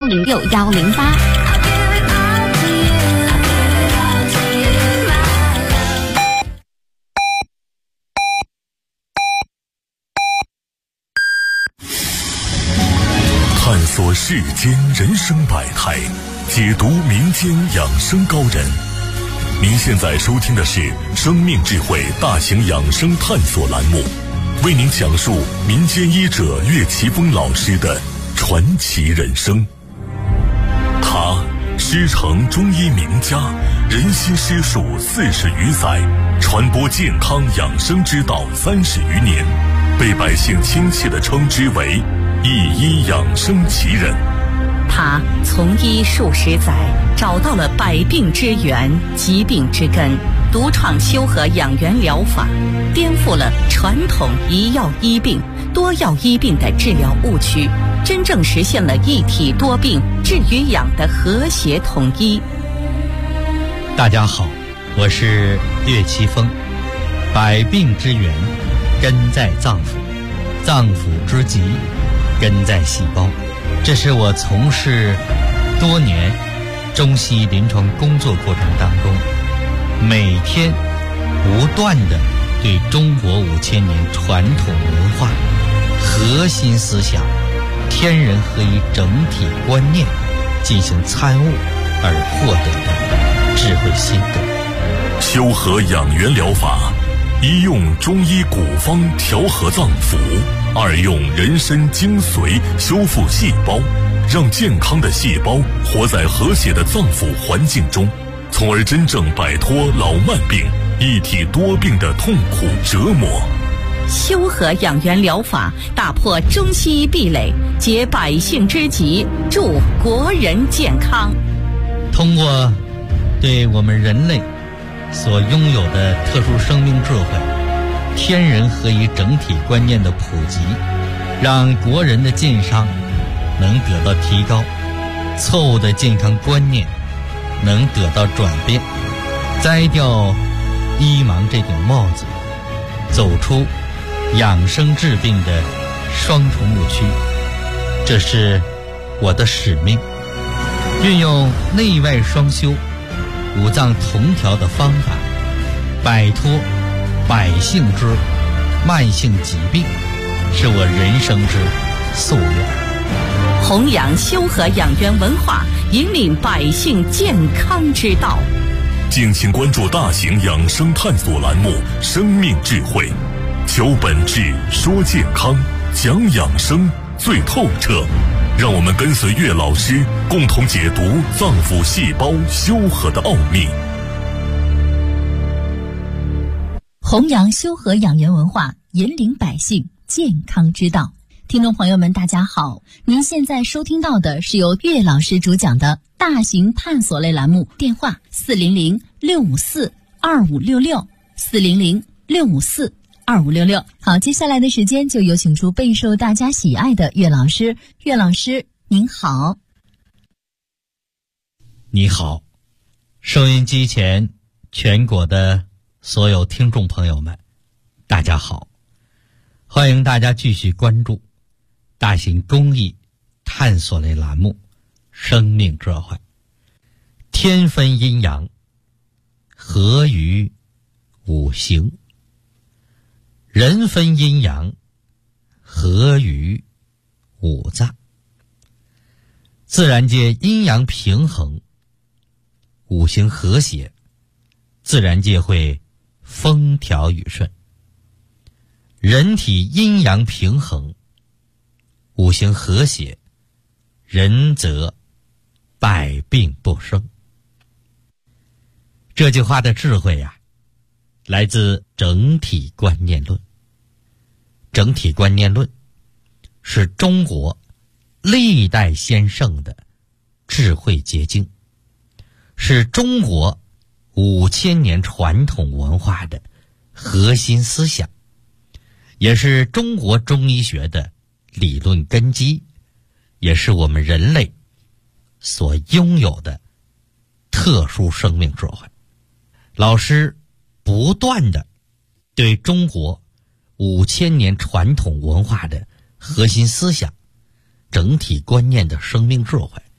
1106108。 探索世间人生百态，解读民间养生高人。您现在收听的是生命智慧大型养生探索栏目，为您讲述民间医者岳奇峰老师的传奇人生。他师承中医名家，人心师术40余载，传播健康养生之道30余年，被百姓亲切地称之为一医养生奇人。 他从医数十载，找到了百病之源、疾病之根，独创修和养元疗法，颠覆了传统一药医病、多药医病的治疗误区，真正实现了一体多病治与养的和谐统一。 大家好，我是岳奇峰。百病之源根在脏腑，脏腑之疾根在细胞。这是我从事多年中西医临床工作过程当中，每天不断地对中国5000年传统文化核心思想天人合一整体观念进行参悟而获得的智慧心得。 修和养元疗法，一用中医古方调和脏腑，二用人参精髓修复细胞，让健康的细胞活在和谐的脏腑环境中，从而真正摆脱老慢病、一体多病的痛苦折磨。 修和养元疗法打破中西医壁垒，解百姓之急，助国人健康。 通过对我们人类所拥有的特殊生命智慧、天人合一整体观念的普及，让国人的健康能得到提高，错误的健康观念能得到转变，摘掉医盲这顶帽子，走出养生治病的双重误区。这是我的使命，运用内外双修、五脏同调的方法，摆脱百姓之慢性疾病，是我人生之夙愿。 弘扬修和养元文化，引领百姓健康之道。 敬请关注大型养生探索栏目《生命智慧》，求本质，说健康，讲养生最透彻。让我们跟随岳老师，共同解读脏腑细胞修和的奥秘。 弘扬修和养元文化，引领百姓健康之道。听众朋友们大家好，您现在收听到的是由岳老师主讲的大型探索类栏目，电话400-654-2566 400-654-2566。好，接下来的时间就有请出备受大家喜爱的岳老师。岳老师您好。 你好，收音机前全国的所有听众朋友们大家好，欢迎大家继续关注大型公益探索类栏目《生命智慧》。天分阴阳，合于五行；人分阴阳，合于五脏。自然界阴阳平衡，五行和谐，自然界会风调雨顺。人体阴阳平衡，五行和谐，人则百病不生。这句话的智慧呀，来自整体观念论。整体观念论是中国历代先圣的智慧结晶，是中国5000年传统文化的核心思想，也是中国中医学的理论根基，也是我们人类所拥有的特殊生命智慧。老师不断地对中国5000年传统文化的核心思想、整体观念的生命智慧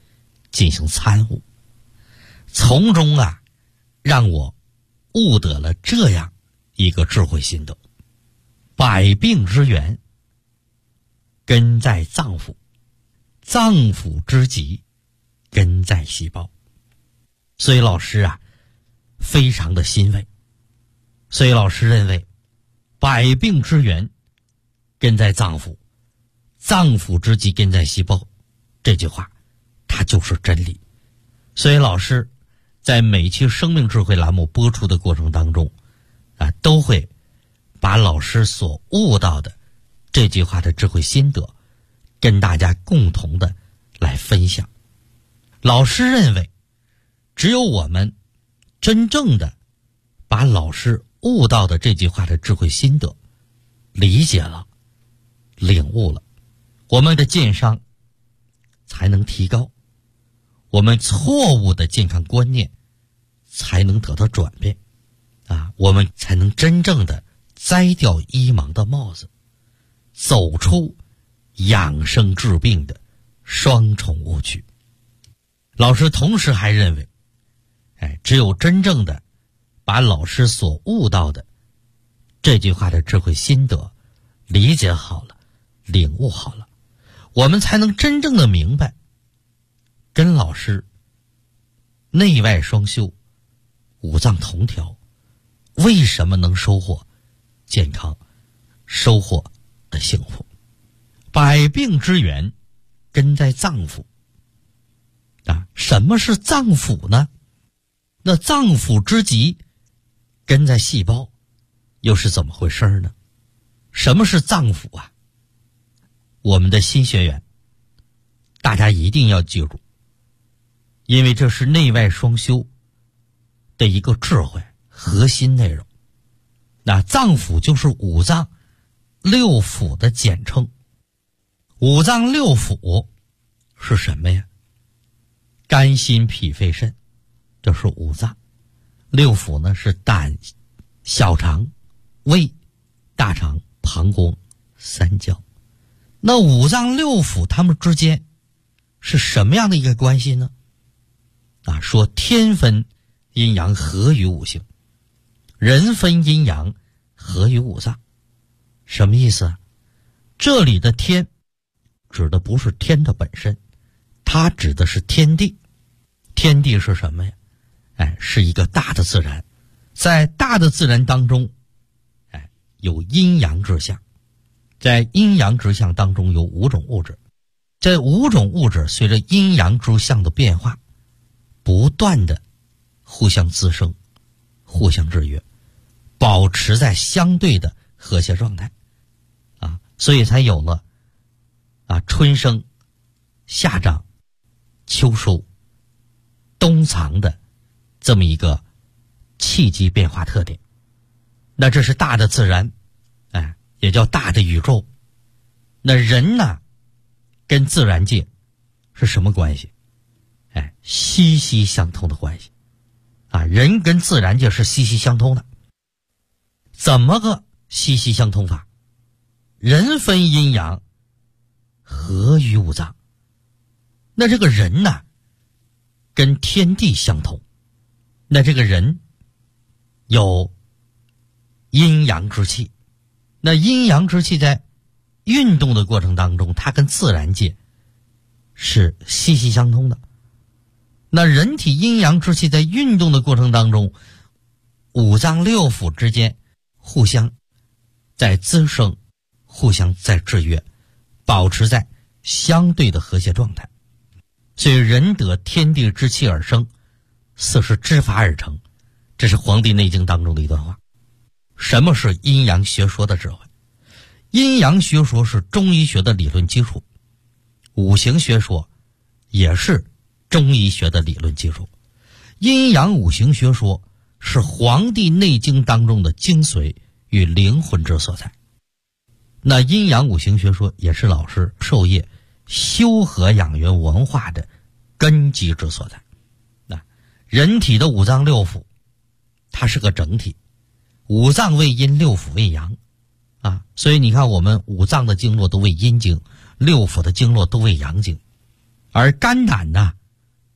进行参悟，从中让我悟得了这样一个智慧心得：百病之源根在脏腑，脏腑之疾根在细胞。所以老师非常的欣慰。所以老师认为，百病之源根在脏腑，脏腑之疾根在细胞，这句话它就是真理。所以老师在每期生命智慧栏目播出的过程当中都会把老师所悟到的这句话的智慧心得跟大家共同的来分享。老师认为，只有我们真正的把老师悟到的这句话的智慧心得理解了、领悟了，我们的健商才能提高，我们错误的健康观念才能得到转变我们才能真正的摘掉医盲的帽子，走出养生治病的双重误区。老师同时还认为，只有真正的把老师所悟到的这句话的智慧心得理解好了、领悟好了，我们才能真正的明白，跟老师内外双修、五脏同调，为什么能收获健康、收获的幸福。百病之源根在脏腑什么是脏腑呢？那脏腑之疾根在细胞，又是怎么回事呢？什么是脏腑我们的新学员大家一定要记住，因为这是内外双修的一个智慧核心内容。那脏腑就是五脏六腑的简称。五脏六腑是什么呀？肝心脾肺肾，这是五脏。六腑呢是胆、小肠、胃、大肠、膀胱、三焦。那五脏六腑它们之间是什么样的一个关系呢？说天分阴阳合于五行，人分阴阳合于五脏。什么意思这里的天指的不是天的本身，它指的是天地。天地是什么呀？是一个大的自然。在大的自然当中有阴阳之象，在阴阳之象当中有五种物质，这五种物质随着阴阳之象的变化不断的互相滋生、互相制约，保持在相对的和谐状态所以才有了春生、夏长、秋收、冬藏的这么一个气机变化特点。那这是大的自然也叫大的宇宙。那人呢跟自然界是什么关系？息息相通的关系人跟自然界是息息相通的。怎么个息息相通法？人分阴阳合于五脏。那这个人呢跟天地相同，那这个人有阴阳之气，那阴阳之气在运动的过程当中，它跟自然界是息息相通的。那人体阴阳之气在运动的过程当中，五脏六腑之间互相在滋生，互相在制约，保持在相对的和谐状态。所以人得天地之气而生，四是之法而成，这是《黄帝内经》当中的一段话。什么是阴阳学说的智慧？阴阳学说是中医学的理论基础，五行学说也是中医学的理论基础。阴阳五行学说是《黄帝内经》当中的精髓与灵魂之所在。那阴阳五行学说也是老师授业修和养元文化的根基之所在。人体的五脏六腑它是个整体，五脏为阴，六腑为阳所以你看我们五脏的经络都为阴经，六腑的经络都为阳经。而肝胆呢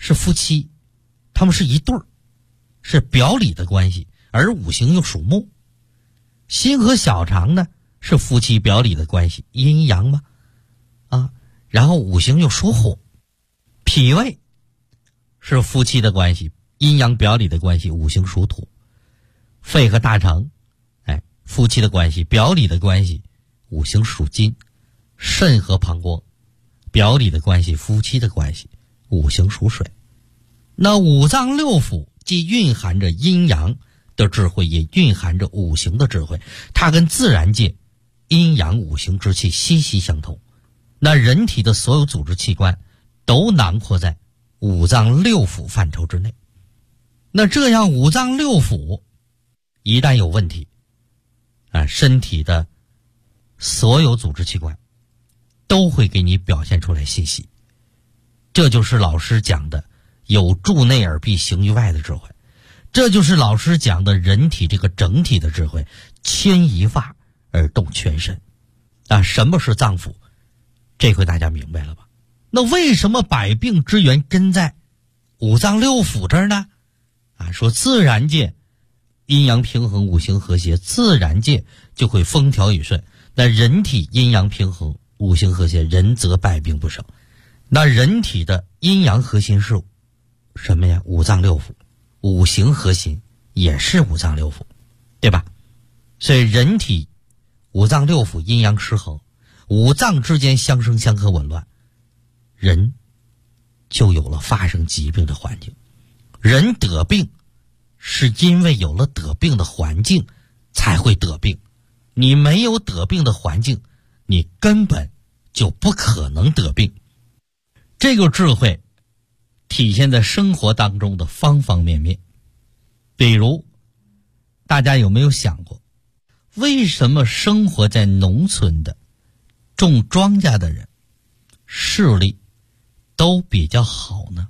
是夫妻，他们是一对儿，是表里的关系，而五行又属木。心和小肠呢是夫妻表里的关系，阴阳嘛，然后五行又属火。脾胃是夫妻的关系，阴阳表里的关系，五行属土。肺和大肠，夫妻的关系，表里的关系，五行属金。肾和膀胱，表里的关系，夫妻的关系，五行属水。那五脏六腑既蕴含着阴阳的智慧，也蕴含着五行的智慧，它跟自然界阴阳五行之气息息相通。那人体的所有组织器官都囊括在五脏六腑范畴之内。那这样五脏六腑一旦有问题，身体的所有组织器官都会给你表现出来信息。这就是老师讲的有助内而必行于外的智慧，这就是老师讲的人体这个整体的智慧，牵一发而动全身。什么是脏腑？这回大家明白了吧？那为什么百病之源根在五脏六腑这儿呢？说自然界阴阳平衡，五行和谐，自然界就会风调雨顺。那人体阴阳平衡，五行和谐，人则百病不生。那人体的阴阳核心是什么呀？五脏六腑。五行核心也是五脏六腑，对吧？所以人体五脏六腑阴阳失衡，五脏之间相生相克紊乱，人就有了发生疾病的环境。人得病是因为有了得病的环境才会得病，你没有得病的环境，你根本就不可能得病。这个智慧体现在生活当中的方方面面。比如大家有没有想过，为什么生活在农村的种庄稼的人视力都比较好呢？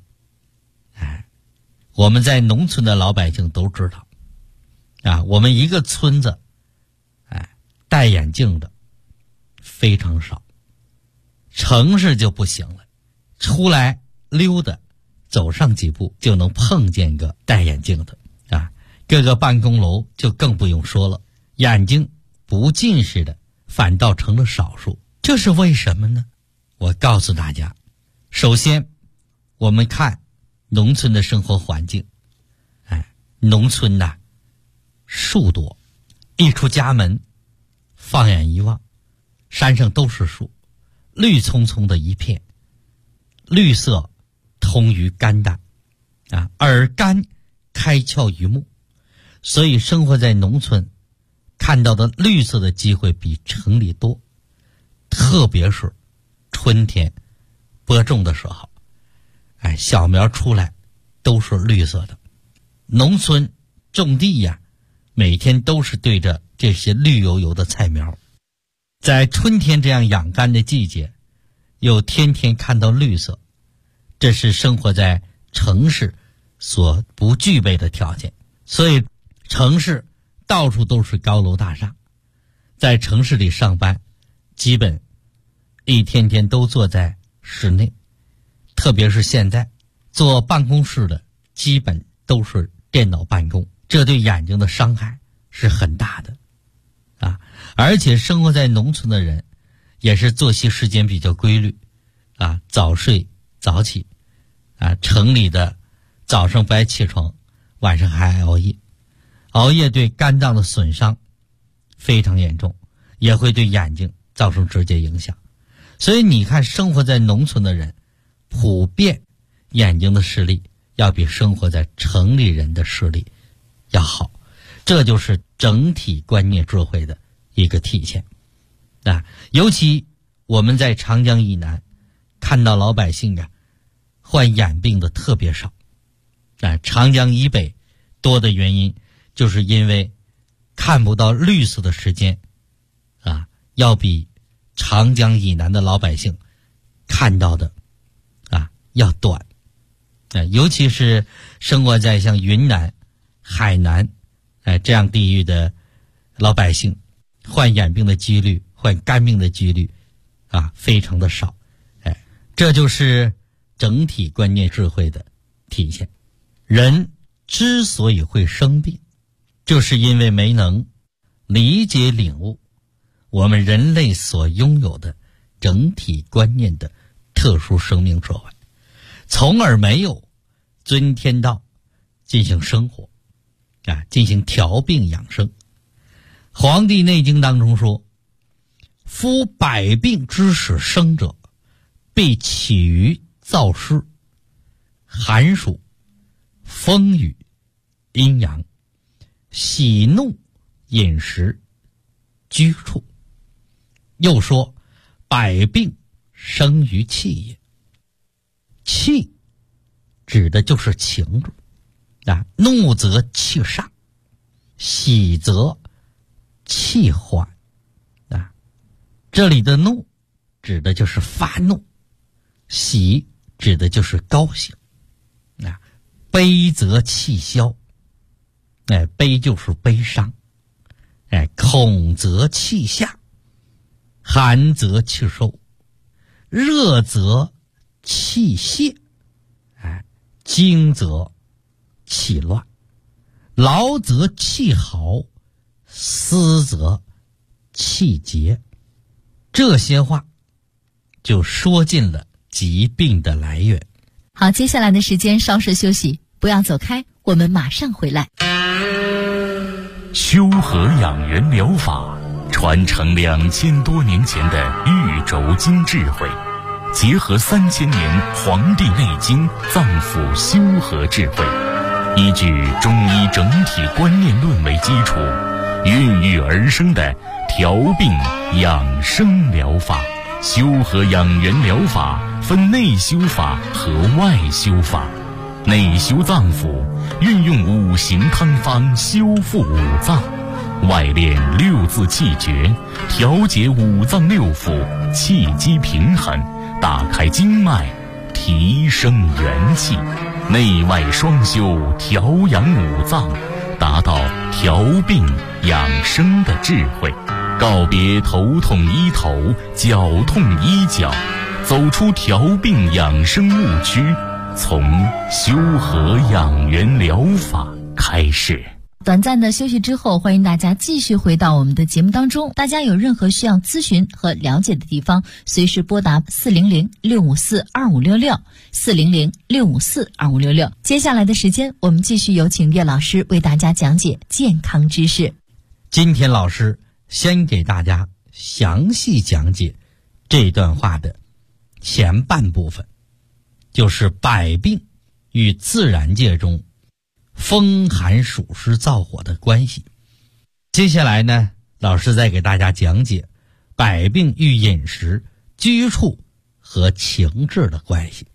我们在农村的老百姓都知道，我们一个村子戴眼镜的非常少，城市就不行了，出来溜达走上几步就能碰见个戴眼镜的各个办公楼就更不用说了，眼睛不近视的反倒成了少数。这是为什么呢？我告诉大家，首先我们看农村的生活环境，农村树多，一出家门放眼一望，山上都是树，绿葱葱的一片，绿色通于肝胆而肝开窍于目，所以生活在农村看到的绿色的机会比城里多。特别是春天播种的时候，小苗出来都是绿色的。农村种地每天都是对着这些绿油油的菜苗。在春天这样养肝的季节，又天天看到绿色，这是生活在城市所不具备的条件。所以城市到处都是高楼大厦，在城市里上班基本一天天都坐在室内，特别是现在坐办公室的基本都是电脑办公，这对眼睛的伤害是很大的而且生活在农村的人也是作息时间比较规律早睡早起城里的早上不爱起床，晚上还爱熬夜，熬夜对肝脏的损伤非常严重，也会对眼睛造成直接影响。所以你看，生活在农村的人普遍眼睛的视力要比生活在城里人的视力要好，这就是整体观念智慧的一个体现尤其我们在长江以南看到老百姓患眼病的特别少长江以北多的原因就是因为看不到绿色的时间要比长江以南的老百姓看到的要短尤其是生活在像云南、海南这样地域的老百姓，患眼病的几率、患肝病的几率非常的少这就是整体观念智慧的体现。人之所以会生病，就是因为没能理解领悟我们人类所拥有的整体观念的特殊生命社会，从而没有遵天道进行生活进行调病养生。黄帝内经当中说，夫百病之始生者，必起于燥湿、寒暑、风雨、阴阳、喜怒、饮食、居处。又说，百病生于气也。气指的就是情志怒则气上，喜则气缓这里的怒指的就是发怒，喜指的就是高兴悲则气消，悲就是悲伤，恐则气下，寒则气收，热则气泄，惊则气乱，劳则气耗，思则气结。这些话就说尽了疾病的来源。 好，接下来的时间稍事休息，不要走开，我们马上回来。 修和养元疗法传承2000多年前的玉轴经智慧，结合3000年《黄帝内经》脏腑修和智慧，依据中医整体观念论为基础，孕育而生的调病养生疗法。修和养元疗法分内修法和外修法。内修脏腑，运用五行汤方修复五脏；外练六字气诀，调节五脏六腑，气机平衡，打开经脉，提升元气。内外双修，调养五脏，达到调病养生的智慧。告别头痛医头，脚痛医脚，走出调病养生误区，从修和养元疗法开始。 短暂的休息之后，欢迎大家继续回到我们的节目当中。大家有任何需要咨询和了解的地方，随时拨打400-654-2566 400-654-2566。接下来的时间，我们继续有请岳老师为大家讲解健康知识。 今天老师先给大家详细讲解这段话的前半部分，就是百病与自然界中风寒暑湿燥火的关系。接下来呢，老师再给大家讲解百病与饮食、居处和情志的关系。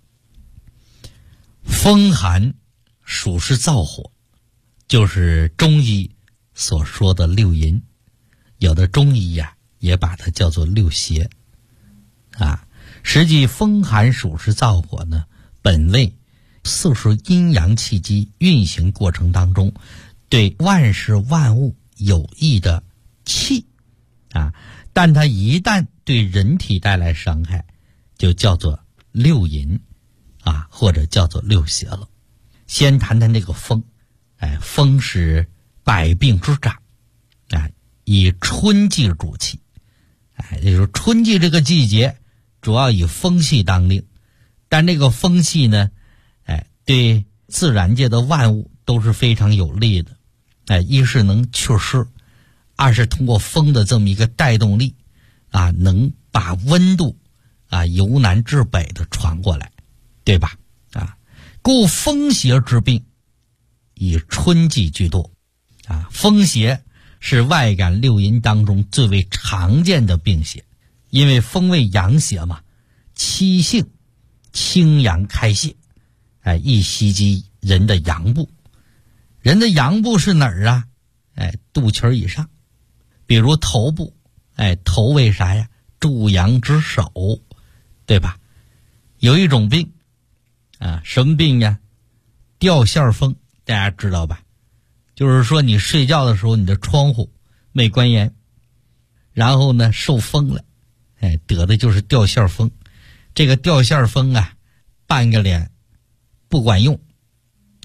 风寒暑湿燥火就是中医所说的六淫，有的中医也把它叫做六邪实际风寒暑湿燥火呢，本为四时阴阳气机运行过程当中对万事万物有益的气但它一旦对人体带来伤害，就叫做六淫或者叫做六邪了。先谈谈这个风，风是百病之长以春季主气，也就是春季这个季节主要以风气当令，但这个风气呢对自然界的万物都是非常有利的。一是能祛湿，二是通过风的这么一个带动力能把温度由南至北的传过来，对吧？故风邪之病以春季居多风邪是外感六淫当中最为常见的病邪，因为风为阳邪嘛，七性清阳开泄，易袭击人的阳部。人的阳部是哪儿肚脐以上，比如头部，头为啥呀？助阳之首，对吧？有一种病什么病呀？掉线风，大家知道吧？就是说你睡觉的时候，你的窗户没关严，然后呢受风了，得的就是掉线风。这个掉线风半个脸不管用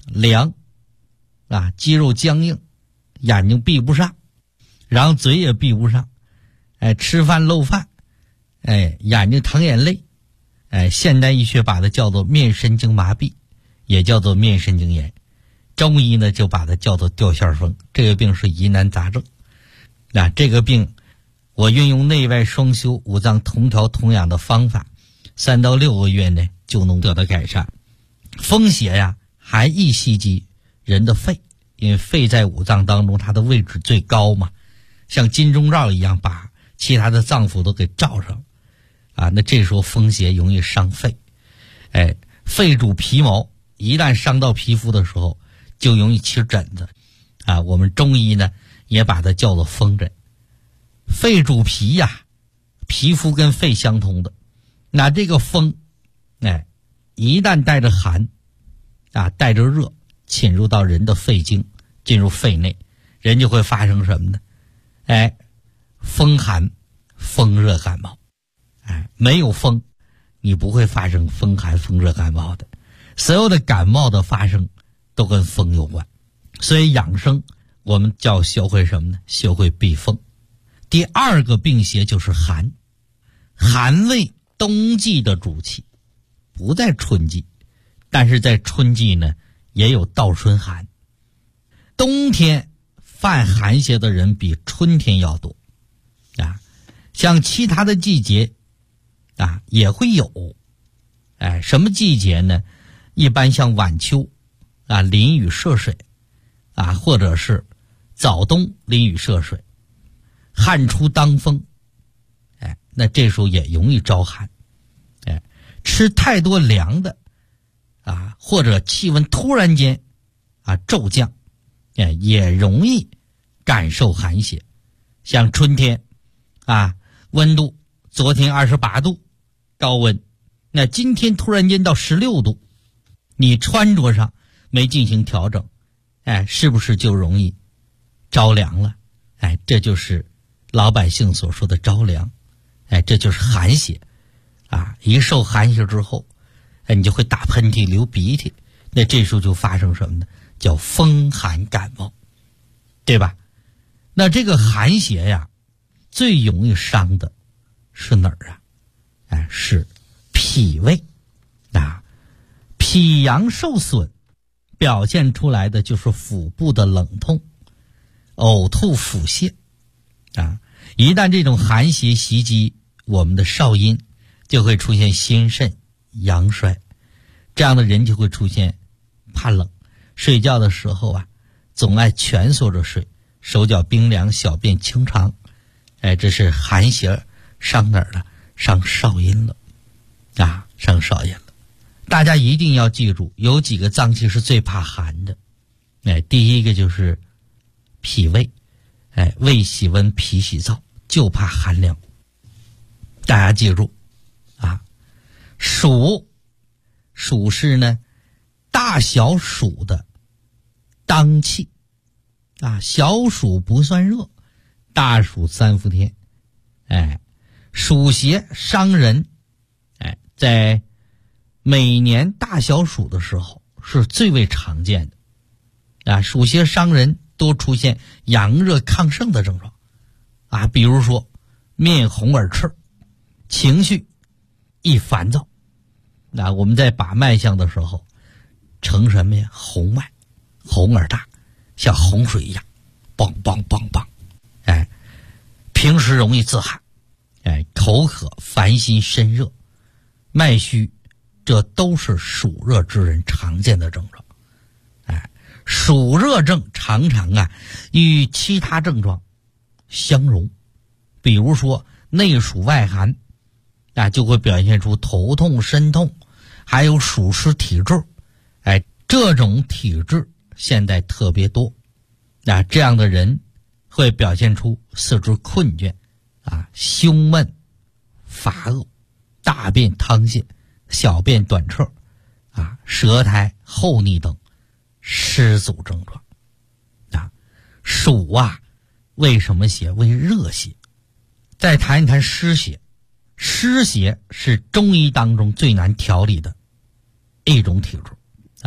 凉啊，肌肉僵硬，眼睛闭不上，然后嘴也闭不上，吃饭漏饭，眼睛淌眼泪，现代医学把它叫做面神经麻痹，也叫做面神经炎。中医呢就把它叫做掉线风，这个病是疑难杂症。这个病我运用内外双修、五脏同调同养的方法，3到6个月呢就能得到改善。风邪呀还易袭击人的肺，因为肺在五脏当中它的位置最高嘛，像金钟罩一样把其他的脏腑都给罩上啊。那这时候风邪容易伤肺，肺主皮毛，一旦伤到皮肤的时候就容易起疹子啊。我们中医呢也把它叫做风疹。肺主皮呀，皮肤跟肺相通的，那这个风一旦带着寒啊，带着热侵入到人的肺经，进入肺内，人就会发生什么呢？风寒风热感冒。没有风你不会发生风寒风热感冒的。所有的感冒的发生都跟风有关，所以养生我们叫学会什么呢？学会避风。第二个病邪就是寒，寒为冬季的主气，不在春季，但是在春季呢也有倒春寒。冬天犯寒邪的人比春天要多啊，像其他的季节啊也会有。什么季节呢？一般像晚秋啊，淋雨涉水啊，或者是早冬淋雨涉水，旱出当风，那这时候也容易招寒。吃太多凉的啊，或者气温突然间啊骤降，也容易感受寒邪。像春天啊，温度昨天28度高温，那今天突然间到16度，你穿着上没进行调整，是不是就容易着凉了？这就是老百姓所说的着凉，这就是寒邪啊！一受寒邪之后，你就会打喷嚏、流鼻涕，那这时候就发生什么呢？叫风寒感冒，对吧？那这个寒邪呀，最容易伤的是哪儿啊？是脾胃啊，脾阳受损，表现出来的就是腹部的冷痛、呕吐、腹泻啊。一旦这种寒邪袭击我们的少阴，就会出现心肾阳衰，这样的人就会出现怕冷，睡觉的时候啊总爱蜷缩着睡，手脚冰凉，小便清长。这是寒邪伤哪儿了？伤少阴了啊，伤少阴了。大家一定要记住，有几个脏器是最怕寒的。第一个就是脾胃，胃喜温，脾喜燥，就怕寒凉。大家记住啊，暑是呢大小暑的当气啊，小暑不算热，大暑3伏天。暑邪伤人，在每年大小暑的时候是最为常见的啊。暑邪伤人多出现阳热亢盛的症状啊，比如说面红耳赤，情绪易烦躁。那我们在把脉象的时候呈什么呀？红脉，红而大，像洪水一样，梆梆梆梆。平时容易自汗，口渴，烦心，身热，脉虚，这都是暑热之人常见的症状。暑热症常常啊与其他症状相融，比如说内暑外寒，就会表现出头痛、身痛，还有暑湿体质。这种体质现在特别多，这样的人会表现出四肢困倦啊、胸闷、乏恶、大便溏泻、小便短彻啊、舌苔厚腻等湿阻症状啊。暑啊为什么邪？为热邪。再谈一谈湿邪。湿邪是中医当中最难调理的一种体质啊。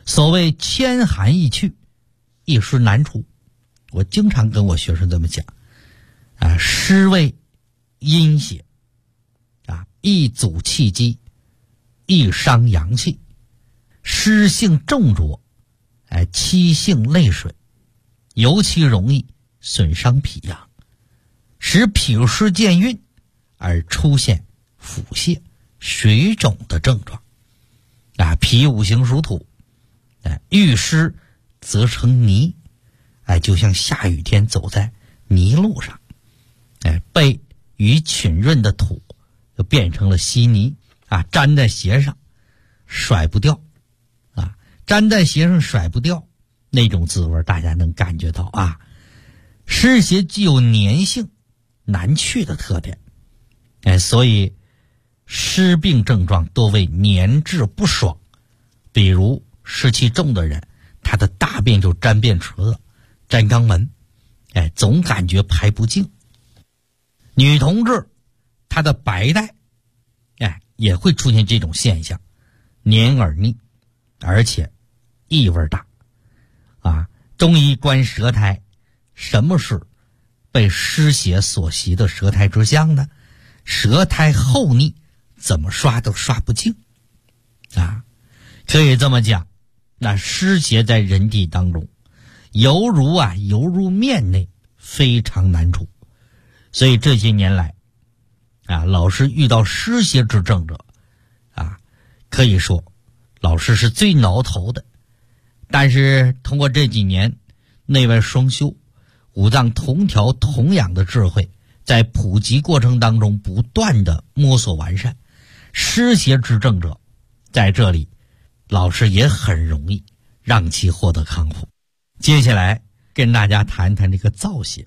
所谓千寒易去，一时难除。我经常跟我学生这么讲啊，湿为阴邪啊，易阻气机，易伤阳气。湿性重浊，气性泪水，尤其容易损伤脾阳，使脾湿健运，而出现腹泻、水肿的症状。脾五行属土，遇湿则成泥，就像下雨天走在泥路上，被雨浸润的土就变成了稀泥粘在鞋上甩不掉粘在鞋上甩不掉，那种滋味大家能感觉到湿邪具有粘性难去的特点，所以湿病症状多为粘滞不爽。比如湿气重的人，他的大便就沾便池子、沾肛门，总感觉排不净。女同志她的白带也会出现这种现象，黏而腻，而且异味大中医观舌苔，什么是被湿邪所袭的舌苔之象呢？舌苔厚腻，怎么刷都刷不净可以这么讲，那湿邪在人体当中犹如面内，非常难除。所以这些年来老师遇到湿邪之症者可以说老师是最挠头的。但是通过这几年内外双修、五脏同调同养的智慧，在普及过程当中不断的摸索完善，湿邪之症者在这里老师也很容易让其获得康复。接下来跟大家谈谈这个燥邪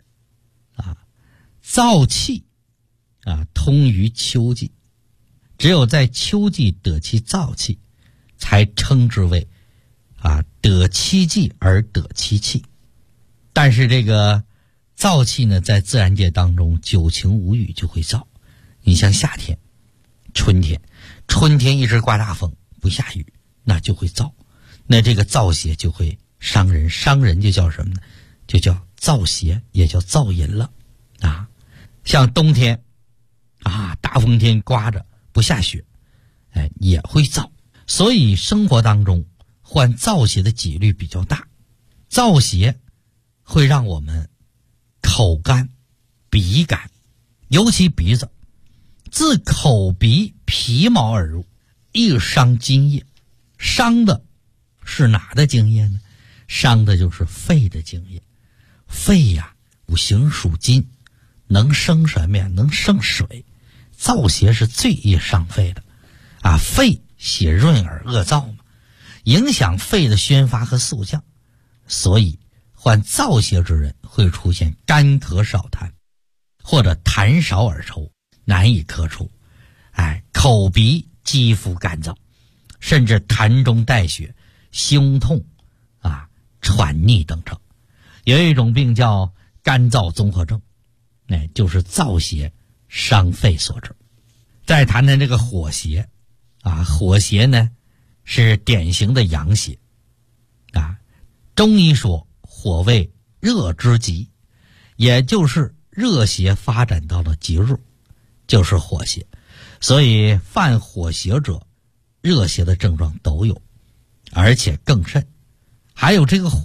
燥气通于秋季，只有在秋季得其燥气，才称之为得其气而得其气。但是这个燥气呢，在自然界当中久晴无雨就会燥。你像夏天、春天一直刮大风不下雨，那就会燥，那这个燥邪就会伤人，伤人就叫什么呢？就叫燥邪，也叫燥淫了像冬天大风天刮着不下雪也会燥。所以生活当中患燥邪的几率比较大。燥邪会让我们口干、鼻干，尤其鼻子，自口鼻皮毛而入，易伤津液。伤的是哪的津液呢？伤的就是肺的津液。肺五行属金，能生什么呀？能生水。燥邪是最易伤肺的肺血润而恶燥嘛，影响肺的宣发和肃降，所以患燥邪之人会出现干咳少痰，或者痰少而稠，难以咳出，口鼻肌肤干燥，甚至痰中带血、胸痛喘逆等症。有一种病叫干燥综合症，就是燥邪伤肺所致。再谈谈这个火邪火邪呢是典型的阳邪中医说火为热之极，也就是热邪发展到了极致，就是火邪。所以犯火邪者热邪的症状都有，而且更甚。还有这个火